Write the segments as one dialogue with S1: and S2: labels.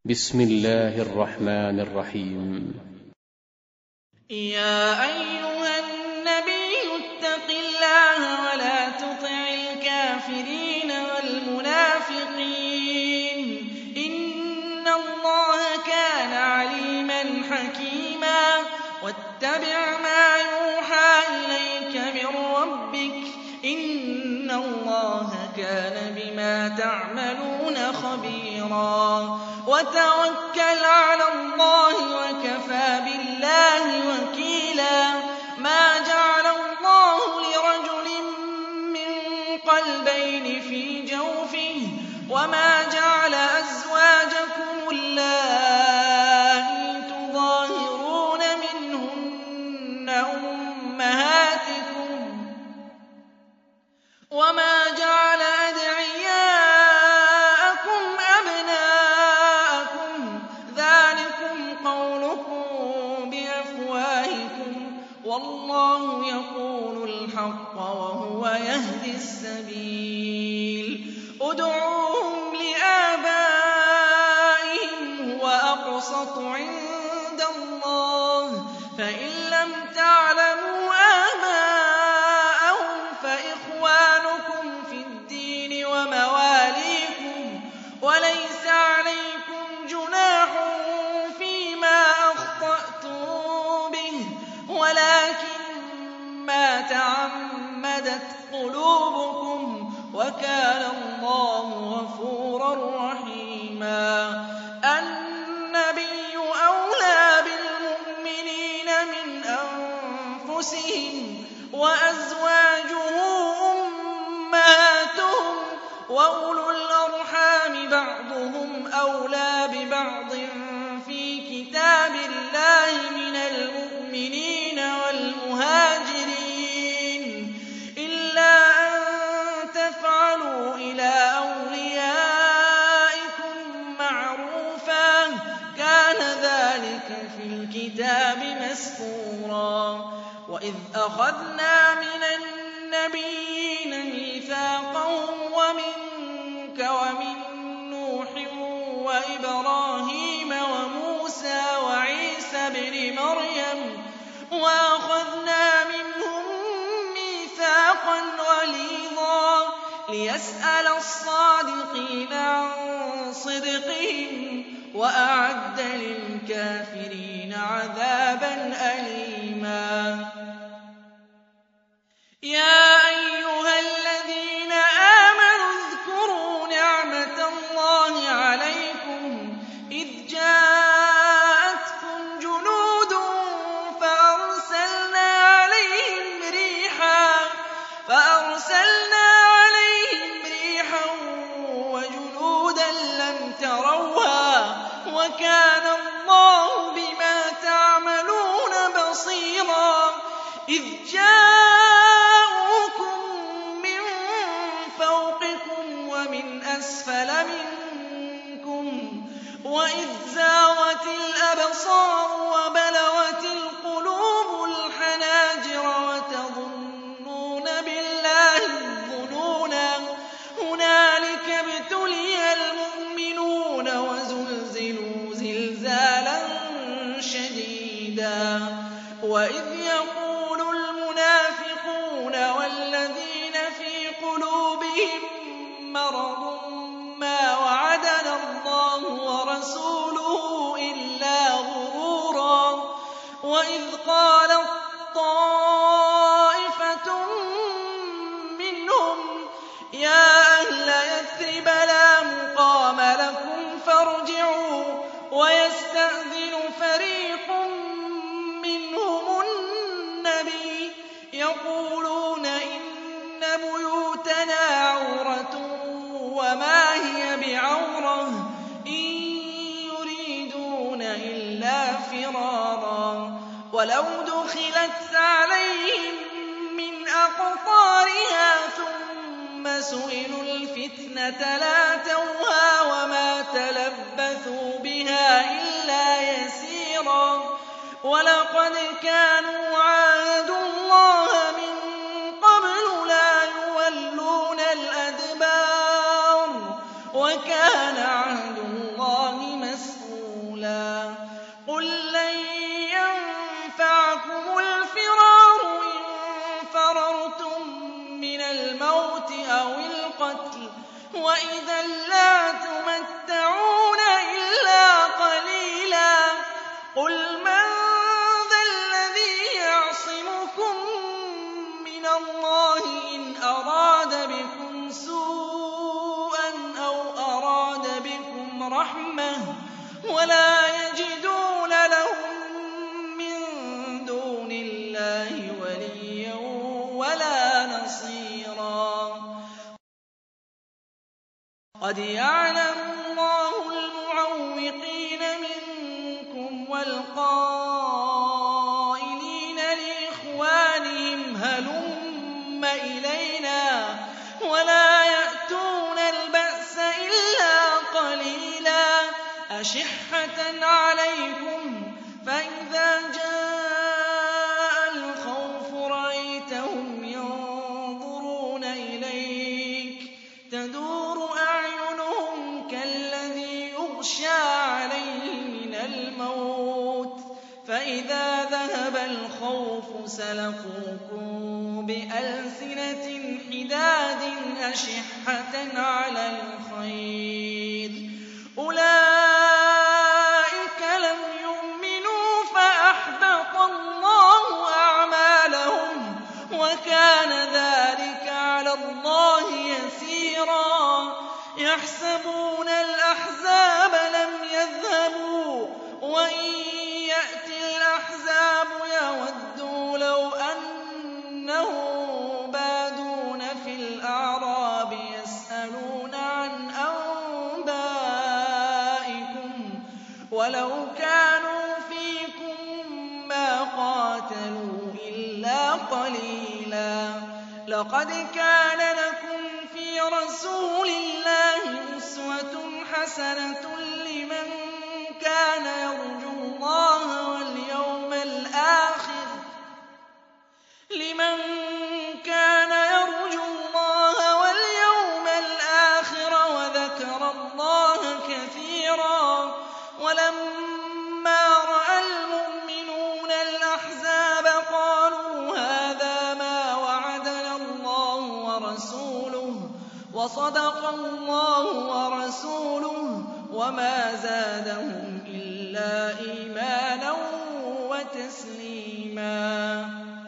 S1: بسم الله الرحمن الرحيم.
S2: يا أيها النبي اتق الله ولا تطع الكافرين والمنافقين إن الله كان عليما حكيما واتبع ما يوحى إليك من ربك إن الله كان بما تعملون خبيرا وتوكل على الله وكفى بالله وكيلا ما جعل الله لرجل من قلبين في جوفه وما جعل أزواجكم اللائي تظاهرون منهن أمهاتكم وما جعل أدعياءكم أبناءكم ذلكم قولكم بأفواهكم والله يقول الحق وهو يهدي السبيل ادعوهم لآبائهم هو أقسط عند الله فإن لم تعلموا آباءهم فإخوانكم في الدين ومواليكم وليس عليكم جناح فيما أخطأتم به ولكن ما تعمدت قلوبكم وكان الله غفورا رحيما النبي أولى بالمؤمنين من أنفسهم وأزواجه أمهاتهم وأولو الأرحام بعضهم أولى ببعض في كتاب الله من المؤمنين والمهاجرين إلا أن تفعلوا إلى أوليائكم معروفا كان ذلك في الكتاب مسطورا وإذ أخذنا من النبيين ميثاقهم ومنك ومن نوح وإبراهيم وموسى وعيسى ابن مريم وأخذنا منهم ميثاقا غليظا ليسأل الصادقين عن صدقهم وأعد للكافرين عذابا أليما يا أيها الذين آمنوا اذكروا نعمة الله عليكم إذ جاءتكم جنود فأرسلنا عليهم ريحا وجنودا لم تروها وكان الله بما تعملون بصيرا إذ جاءوكم من فوقكم ومن أسفل منكم وإذ زاغت الأبصار وبلغت القلوب الحناجر وتظنون بالله الظنونا هنالك ابتلي المؤمنون وزلزلوا زلزالا شديدا وإذ يقول المنافقون والذين في قلوبهم مرض ما وعدنا الله ورسوله إلا غرورا وإذ قالت طائفة منهم يا أهل يثرب لا مقام لكم فارجعوا ويستأذن فريق منهم النبي يقولون إن بيوتنا عورة وما هي بعورة إن يريدون إلا فرارا ولو دخلت عليهم من أقطارها ثم سئلوا الفتنة لاتوها وما تلبثوا بها إلا يسيرا ولقد كانوا عاهدوا الله من قبل لا يولون الأدبار وكان عهد الله مسؤولا رَحْمَةٍ وَلَا يَجِدُونَ لَهُم مِّن دُونِ اللَّهِ وَلِيًّا وَلَا نَصِيرًا قَدْ يَعْلَمُ اللَّهُ الْمُعَوِّقِينَ مِنكُمْ وَالْقَائِلِينَ لِإِخْوَانِهِمْ هَلُمَّ إِلَيْنَا وَلَا يَأْتُونَ الْبَأْسَ إِلَّا قَلِيلًا أَشِحَّةً عَلَيْكُمْ فَإِذَا جَاءَ الْخَوْفُ رَأَيْتَهُمْ يَنظُرُونَ إِلَيْكَ تَدُورُ أَعْيُنُهُمْ كَالَّذِي يُغْشَىٰ عَلَيْهِ مِنَ الْمَوْتِ فَإِذَا ذَهَبَ الْخَوْفُ سَلَقُوكُم بِأَلْسِنَةٍ حِدَادٍ أَشِحَّةً عَلَى الْخَيْرِ أُولَٰئِكَ لَمْ يُؤْمِنُوا فَأَحْبَطَ اللَّهُ أَعْمَالَهُمْ وَكَانَ ذَٰلِكَ عَلَى اللَّهِ يَسِيرًا يَحْسَبُونَ الْأَحْزَابَ لَمْ يَذْهَبُوا وَإِن يَأْتِ الْأَحْزَابُ يَوَدُّوا لَوْ أَنَّهُم بَادُونَ فِي الْأَعْرَابِ يَسْأَلُونَ عَنْ أَنبَائِكُمْ وَلَوْ كَانُوا فِيكُم مَّا قَاتَلُوا إِلَّا قَلِيلًا لَقَدْ كَانَ لَكُمْ فِي رَسُولِ اللَّهِ أُسْوَةٌ حَسَنَةٌ لِّمَن كَانَ يَرْجُو اللَّهَ وَالْيَوْمَ الْآخِرَ وَذَكَرَ اللَّهَ كَثِيرًا وَلَمَّا رَأَى الْمُؤْمِنُونَ الْأَحْزَابَ قَالُوا هَٰذَا مَا وَعَدَنَا اللَّهُ وَرَسُولُهُ وَصَدَقَ اللَّهُ وَرَسُولُهُ وَمَا زَادَهُمْ إِلَّا إِيمَانًا وَتَسْلِيمًا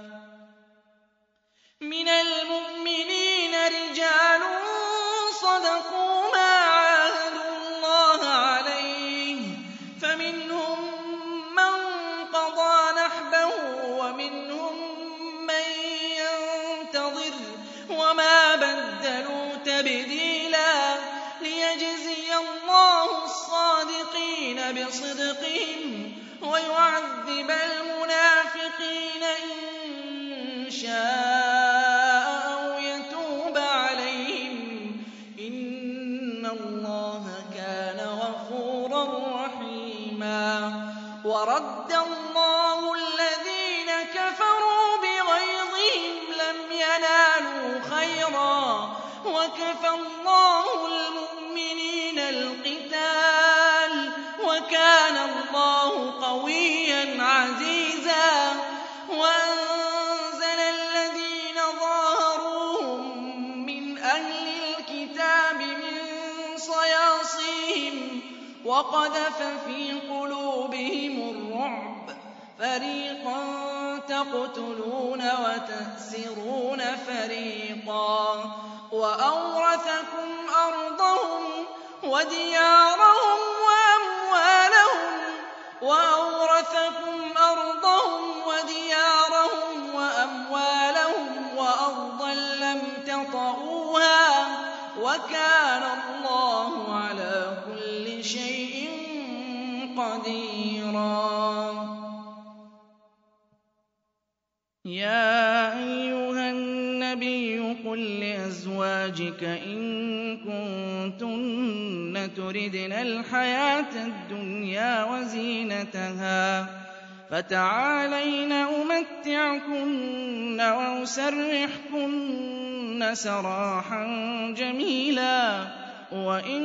S2: مِنَ الْمُؤْمِنِينَ رِجَالٌ صَدَقُوا مَا عَاهَدُوا اللَّهَ عَلَيْهِ فَمِنْهُم مَّن قَضَىٰ نَحْبَهُ وَمِنْهُم مَّن يَنتَظِرُ وَمَا بَدَّلُوا تَبْدِيلًا لِيَجْزِيَ اللَّهُ الصَّادِقِينَ بِصِدْقِهِمْ وَيُعَذِّبَ الْمُنَافِقِينَ إِن شَاءَ أَوْ يَتُوبَ عَلَيْهِمْ إِنَّ اللَّهَ كَانَ غَفُورًا رَّحِيمًا وَرَدَّ اللَّهُ الَّذِينَ كَفَرُوا بِغَيْظِهِمْ لَمْ يَنَالُوا خَيْرًا وَكَفَى اللَّهُ الْمُؤْمِنِينَ الْقِتَالَ وَكَانَ اللَّهُ قَوِيًّا عَزِيزًا وَأَنزَلَ الَّذِينَ ظَاهَرُوهُم مِّنْ أَهْلِ الْكِتَابِ مِن صَيَاصِيهِمْ وَقَذَفَ فِي قُلُوبِهِمُ الرُّعْبَ فَرِيقًا تَقْتُلُونَ وَتَأْسِرُونَ فَرِيقًا وَأَوْرَثَكُمْ أَرْضَهُمْ وَدِيَارَهُمْ وَأَمْوَالَهُمْ وَأَرْضًا لَّمْ تَطَئُوهَا وَكَانَ اللَّهُ عَلَىٰ كُلِّ شَيْءٍ قَدِيرًا يَا أَيُّهَا النَّبِيُّ قُل لِّأَزْوَاجِكَ إِن كُنتُنَّ تُرِدْنَ الْحَيَاةَ الدُّنْيَا وَزِينَتَهَا فَتَعَالَيْنَ أُمَتِّعْكُنَّ وَأُسَرِّحْكُنَّ سَرَاحًا جَمِيلًا وَإِن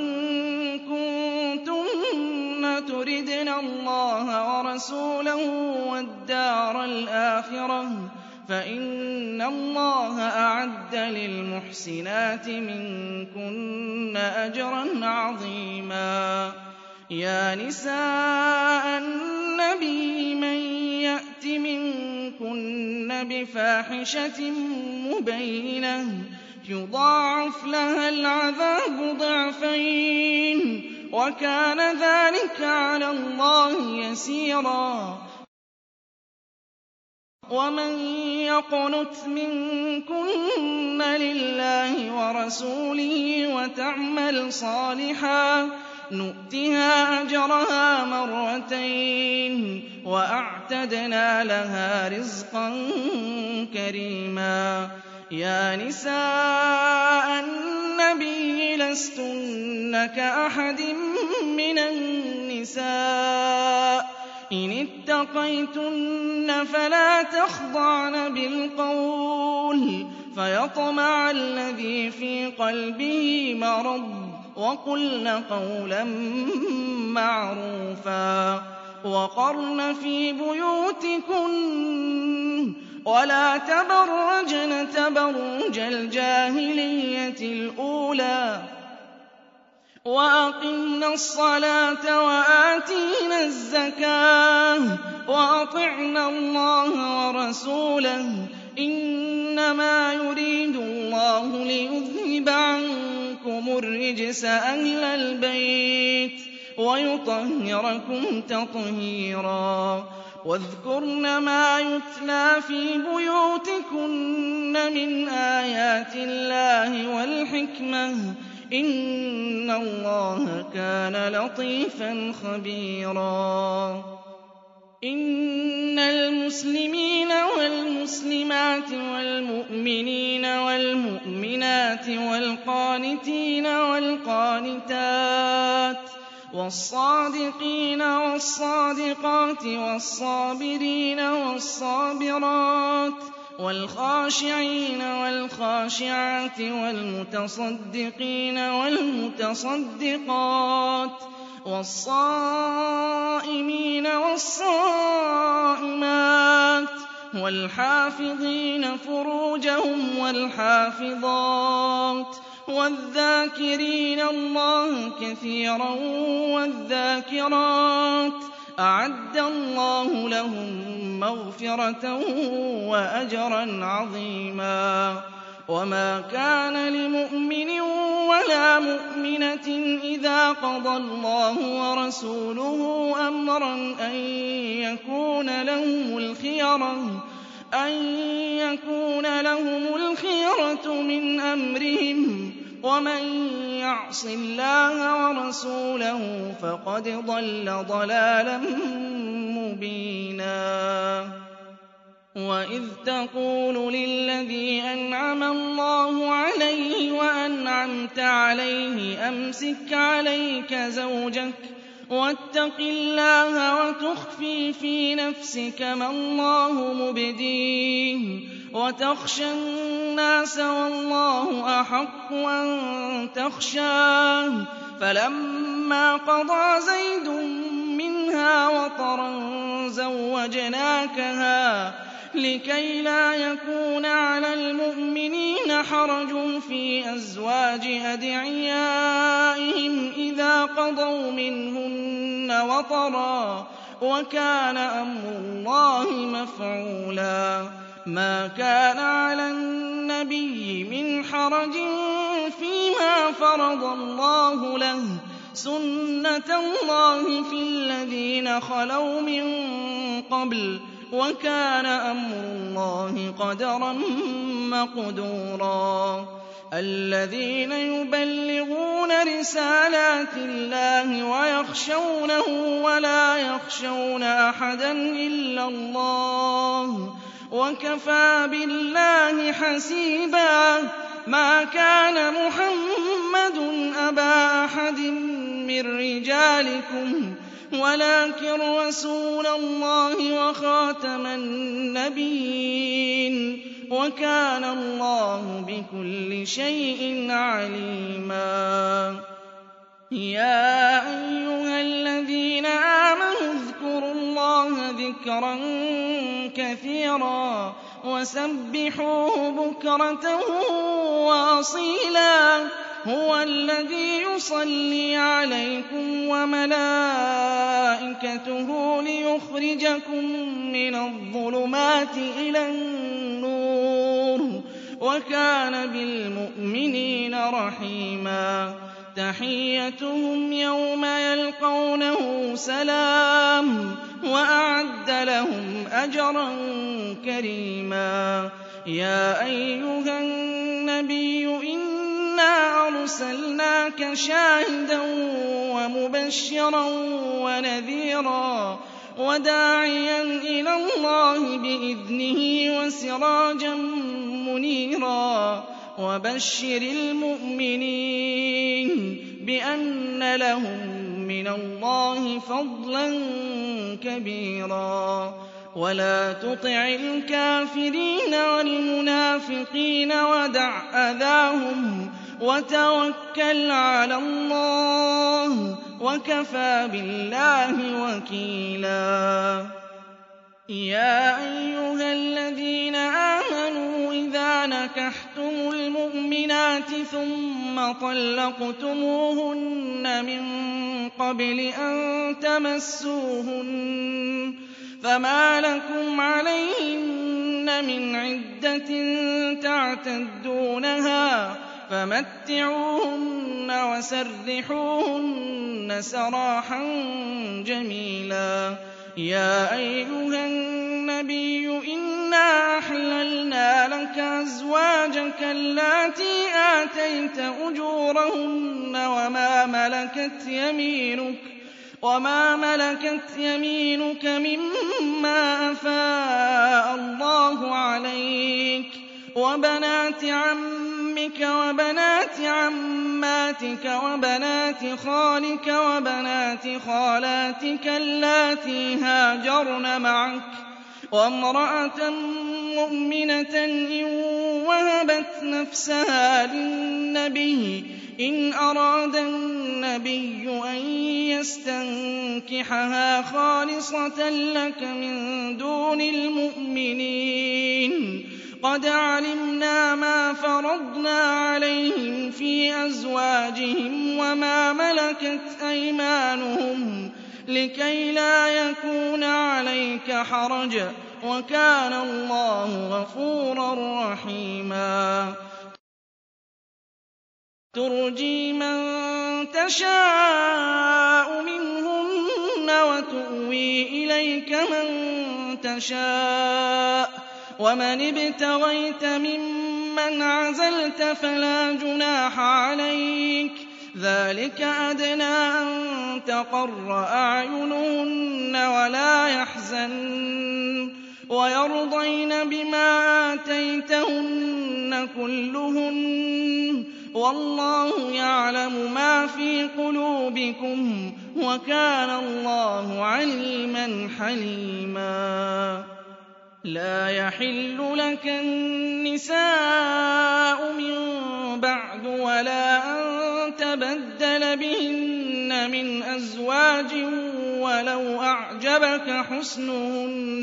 S2: كُنتُنَّ تُرِدْنَ اللَّهَ وَرَسُولَهُ وَالدَّارَ الْآخِرَةَ فَإِنَّ اللَّهَ أَعَدَّ لِلْمُحْسِنَاتِ مِنكُنَّ أَجْرًا عَظِيمًا يَا نِسَاءَ النَّبِيِّ مَن يَأْتِ مِنكُنَّ بِفَاحِشَةٍ مُّبَيِّنَةٍ يُضَاعَفْ لَهَا الْعَذَابُ ضِعْفَيْنِ وَكَانَ ذَٰلِكَ عَلَى اللَّهِ يَسِيرًا. وَمَن يَقْنُتْ مِنكُنَّ لِلَّهِ وَرَسُولِهِ وَتَعْمَلْ صَالِحًا نُؤْتِهَا أَجْرَهَا مَرَّتَيْنِ وَأَعْتَدْنَا لَهَا رِزْقًا كَرِيمًا. يَا نِسَاءَ النَّبِيِّ لَسْتُنَّ كَأَحَدٍ مِّنَ النِّسَاءِ إِنِ اتَّقَيْتُنَّ فَلَا تَخْضَعْنَ بِالْقَوْلِ فَيَطْمَعَ الَّذِي فِي قَلْبِهِ مَرَضٌ وَقُلْنَ قَوْلًا مَّعْرُوفًا. وَقَرْنَ فِي بُيُوتِكُنَّ وَلَا تَبَرَّجْنَ تَبَرُّجَ الْجَاهِلِيَّةِ الْأُولَىٰ وَأَقِمْنَ الصَّلَاةَ وَآتِينَ الزَّكَاةَ وَأَطِعْنَ اللَّهَ وَرَسُولَهُ ۚ إِنَّمَا يُرِيدُ اللَّهُ لِيُذْهِبَ عَنكُمُ الرِّجْسَ أَهْلَ الْبَيْتِ وَيُطَهِّرَكُمْ تَطْهِيرًا. وَاذْكُرْنَ مَا يُتْلَىٰ فِي بُيُوتِكُنَّ مِنْ آيَاتِ اللَّهِ وَالْحِكْمَةِ ۚ إِنَّ اللَّهَ كَانَ لَطِيفًا خَبِيرًا. إِنَّ الْمُسْلِمِينَ وَالْمُسْلِمَاتِ وَالْمُؤْمِنِينَ وَالْمُؤْمِنَاتِ وَالْقَانِتِينَ وَالْقَانِتَاتِ وَالصَّادِقِينَ وَالصَّادِقَاتِ وَالصَّابِرِينَ وَالصَّابِرَاتِ وَالْخَاشِعِينَ وَالْخَاشِعَاتِ وَالْمُتَصَدِّقِينَ وَالْمُتَصَدِّقَاتِ وَالصَّائِمِينَ وَالصَّائِمَاتِ وَالْحَافِظِينَ فُرُوجَهُمْ وَالْحَافِظَاتِ وَالذَّاكِرِينَ اللَّهَ كَثِيرًا وَالذَّاكِرَاتِ أَعَدَّ اللَّهُ لَهُم مَّغْفِرَةً وَأَجْرًا عَظِيمًا. وَمَا كَانَ لِمُؤْمِنٍ وَلَا مُؤْمِنَةٍ إِذَا قَضَى اللَّهُ وَرَسُولُهُ أَمْرًا أَن يَكُونَ لَهُمُ الْخِيَرَةُ مِنْ أَمْرِهِمْ ۗ وَمَن يَعْصِ اللَّهَ وَرَسُولَهُ فَقَدْ ضَلَّ ضَلَالًا مُّبِينًا. وَإِذْ تَقُولُ لِلَّذِي أَنْعَمَ اللَّهُ عَلَيْهِ وَأَنْعَمْتَ عَلَيْهِ أَمْسِكْ عَلَيْكَ زَوْجَكَ وَاتَّقِ اللَّهَ وَتُخْفِي فِي نَفْسِكَ مَا اللَّهُ مُبْدِيهِ وَتَخْشَى النَّاسَ وَاللَّهُ أَحَقُّ أَن تَخْشَاهُ. فَلَمَّا قَضَىٰ زَيْدٌ مِّنْهَا وَطَرًا زَوَّجْنَاكَهَا لِكَيْ لَا يَكُونَ عَلَى الْمُؤْمِنِينَ حَرَجٌ فِي أَزْوَاجِ أَدْعِيَائِهِمْ إِذَا قَضَوْا مِنْهُنَّ وَطَرًا ۚ وَكَانَ أَمْرُ اللَّهِ مَفْعُولًا. مَا كَانَ عَلَى النَّبِيِّ مِنْ حَرَجٍ فِيمَا فَرَضَ اللَّهُ لَهُ ۚ سُنَّةَ اللَّهِ في الَّذِينَ خَلَوْا مِن قَبْلُ ۚ وَكَانَ أَمْرُ اللَّهِ قَدَرًا مَّقْدُورًا. الَّذِينَ يُبَلِّغُونَ رِسَالَاتِ اللَّهِ وَيَخْشَوْنَهُ وَلَا يَخْشَوْنَ أَحَدًا إِلَّا اللَّهَ ۗ وَكَفَىٰ بِاللَّهِ حَسِيبًا. مَا كَانَ مُحَمَّدٌ أَبَا أَحَدٍ مِّن رِّجَالِكُمْ وَلَٰكِن رَّسُولَ اللَّهِ وَخَاتَمَ النَّبِيِّينَ ۗ وَكَانَ اللَّهُ بِكُلِّ شَيْءٍ عَلِيمًا. يَا أَيُّهَا الَّذِينَ آمَنُوا اذْكُرُوا اللَّهَ ذِكْرًا كَثِيرًا وَسَبِّحُوهُ بُكْرَةً وَأَصِيلًا. هُوَ الَّذِي يُصَلِّي عَلَيْكُمْ وَمَلَائِكَتُهُ لِيُخْرِجَكُم مِّنَ الظُّلُمَاتِ إِلَى النُّورِ ۚ وَكَانَ بِالْمُؤْمِنِينَ رَحِيمًا. تحيتهم يوم يلقونه سلام وأعد لهم أجرا كريما يا أيها النبي إنا أرسلناك شاهدا ومبشرا ونذيرا وداعيا إلى الله بإذنه وسراجا منيرا وبشر المؤمنين بأن لهم من الله فضلا كبيرا ولا تطع الكافرين والمنافقين ودع أذاهم وتوكل على الله وكفى بالله وكيلا يا أيها الذين آمنوا إذا نكحتم المؤمنات ثم طلقتموهن من قبل أن تمسوهن فما لكم عليهن من عدة تعتدونها فمتعوهن وسرحوهن سراحا جميلا يا أيها النبي إنا أحللنا لك أزواجك اللاتي آتيت أجورهن وما ملكت يمينك مما أفاء الله عليك وبنات عمك وبنات عماتك وبنات خالك وبنات خالاتك اللاتي هاجرن معك وامرأة مؤمنة إن وهبت نفسها للنبي إن أراد النبي أن يستنكحها خالصة لك من دون المؤمنين قد علمنا ما فرضنا عليهم في أزواجهم وما ملكت أيمانهم لكي لا يكون عليك حرج وكان الله غفورا رحيما ترجي من تشاء منهن وتؤوي إليك من تشاء ومن ابتغيت ممن عزلت فلا جناح عليك ذلك أدنى أن تقر أعينهن ولا يحزن ويرضين بما آتيتهن كلهن والله يعلم ما في قلوبكم وكان الله عليما حليما لا يحل لك النساء من بعد ولا أن تبدل بهن من أزواج ولو أعجبك حسنهن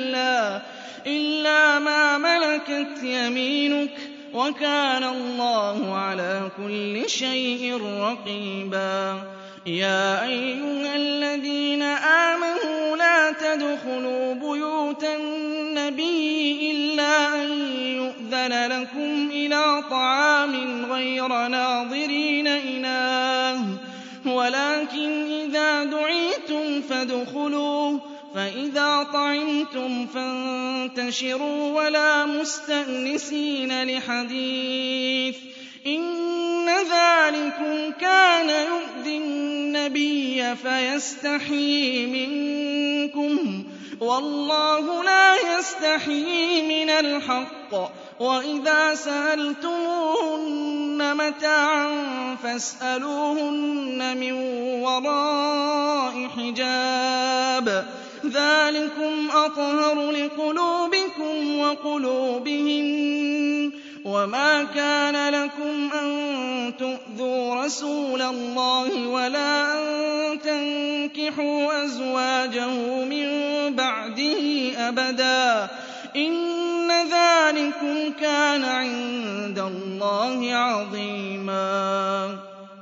S2: إلا ما ملكت يمينك وكان الله على كل شيء رقيبا يا أيها الذين آمنوا لا تدخلوا بيوت النبي إلا أن يؤذن لكم إلى طعام غير ناظرين إناه ولكن إذا دعيتم فادخلوا فإذا طعمتم فانتشروا ولا مستأنسين لحديث إن ذلكم كان يؤذي النبي فيستحيي منكم والله لا يستحيي من الحق وإذا سألتموهن متاعا فاسألوهن من وراء حجاب ذلكم أطهر لقلوبكم وقلوبهن وما كان لكم أن تؤذوا رسول الله ولا أن تنكحوا أزواجه من بعده أبدا إن ذلكم كان عند الله عظيما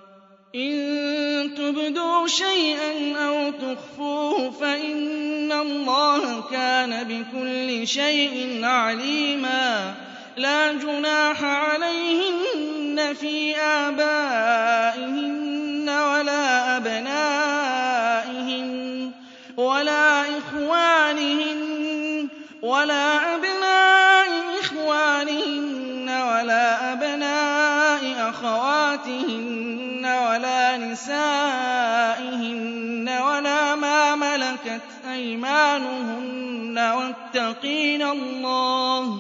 S2: إن تبدوا شيئا أو تخفوه فإن الله كان بكل شيء عليما لا جناح عليهن يشركن في آبائهن ولا أبنائهن ولا أبناء إخوانهن ولا أبناء أخواتهن ولا نسائهن ولا ما ملكت أيمانهن واتقين الله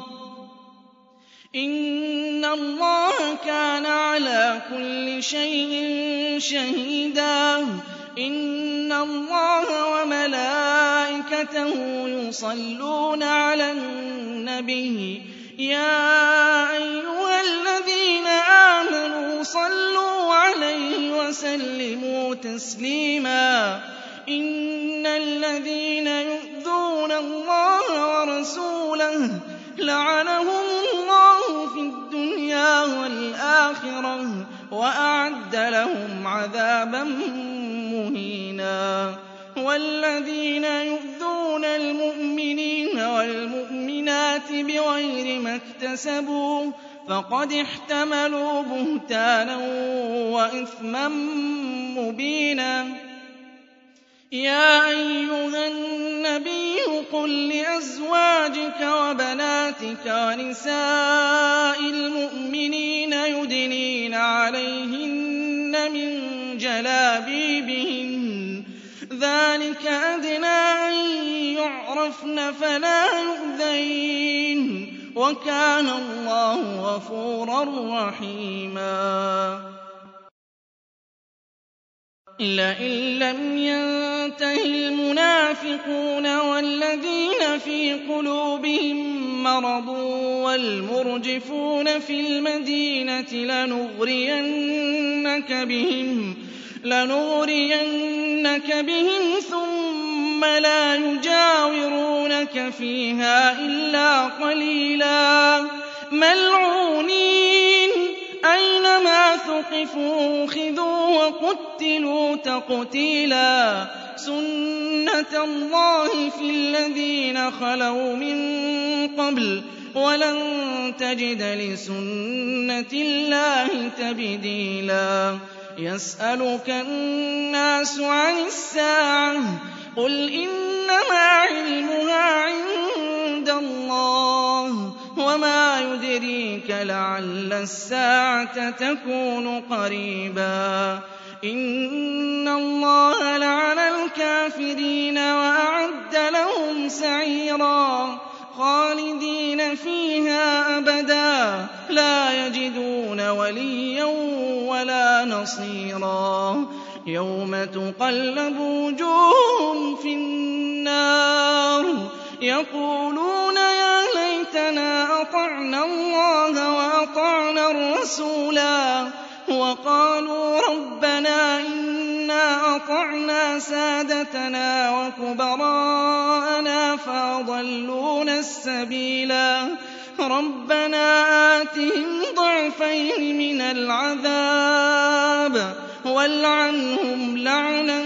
S2: إن الله كان على كل شيء شهيدا. إن الله وملائكته يصلون على النبي يا أيها الذين آمنوا صلوا عليه وسلموا تسليما. إن الذين يؤذون الله ورسوله لعنهم الله في الدنيا والآخرة وأعد لهم عذابا مهينا. والذين يؤذون المؤمنين والمؤمنات بغير ما اكتسبوا فقد احتملوا بهتانا وإثما مبينا. يا أيها النبي قل لأزواجك وبناتك ونساء المؤمنين يدنين عليهن من جلابيبهن ذلك أدنى أن يعرفن فلا يؤذين وكان الله غفورا رحيما. لئن لم ينته المنافقون والذين في قلوبهم مرض والمرجفون في المدينة لنغرينك بهم ثم لا يجاورونك فيها إلا قليلا ملعونين أينما ثقفوا أخذوا وقتلوا تقتيلا. سنة الله في الذين خلوا من قبل ولن تجد لسنة الله تبديلا. يسألك الناس عن الساعة قل إنما علمها عند الله وما يدريك لعل الساعة تكون قريبا. إن الله لعن الكافرين وأعد لهم سعيرا خالدين فيها أبدا لا يجدون وليا ولا نصيرا. يوم تقلب وجوههم في النار يقولون يا ليتنا أطعنا الله وأطعنا الرسولا وقالوا ربنا إنا أطعنا سادتنا وكبراءنا فأضلونا السبيلا. ربنا آتهم ضعفين من العذاب والعنهم لعنا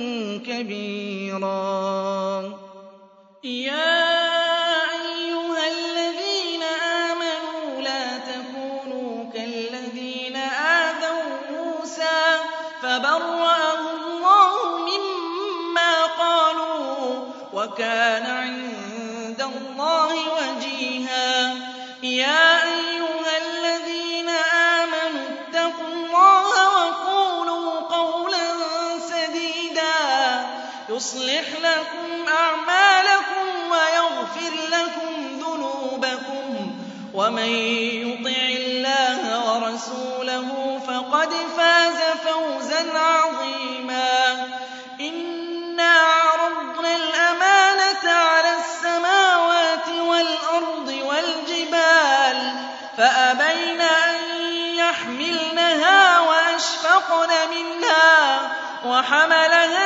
S2: كبيرا. يا أيها الذين آمنوا لا تكونوا كالذين آذوا موسى فبرأه الله مما قالوا وكان عند الله وجيها. يا أيها الذين آمنوا اتقوا الله وقولوا قولا سديدا يصلح لكم أعمالكم ويغفر لكم ذنوبكم ومن يطع الله ورسوله فقد فاز فوزا عظيما. إنا عرضنا الأمانة على السماوات والأرض والجبال فأبين أن يحملنها وأشفقن منها وحملها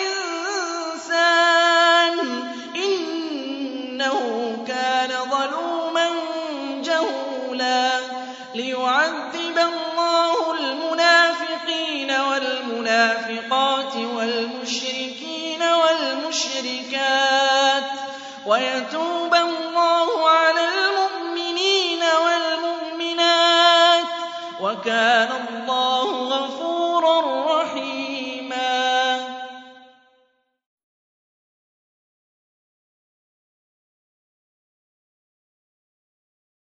S2: الإنسان إنه كان ظلوما جهولا. ليعذب الله المنافقين والمنافقات والمشركين والمشركات ويتوب الله على المؤمنين والمؤمنات
S3: وَكَانَ اللَّهُ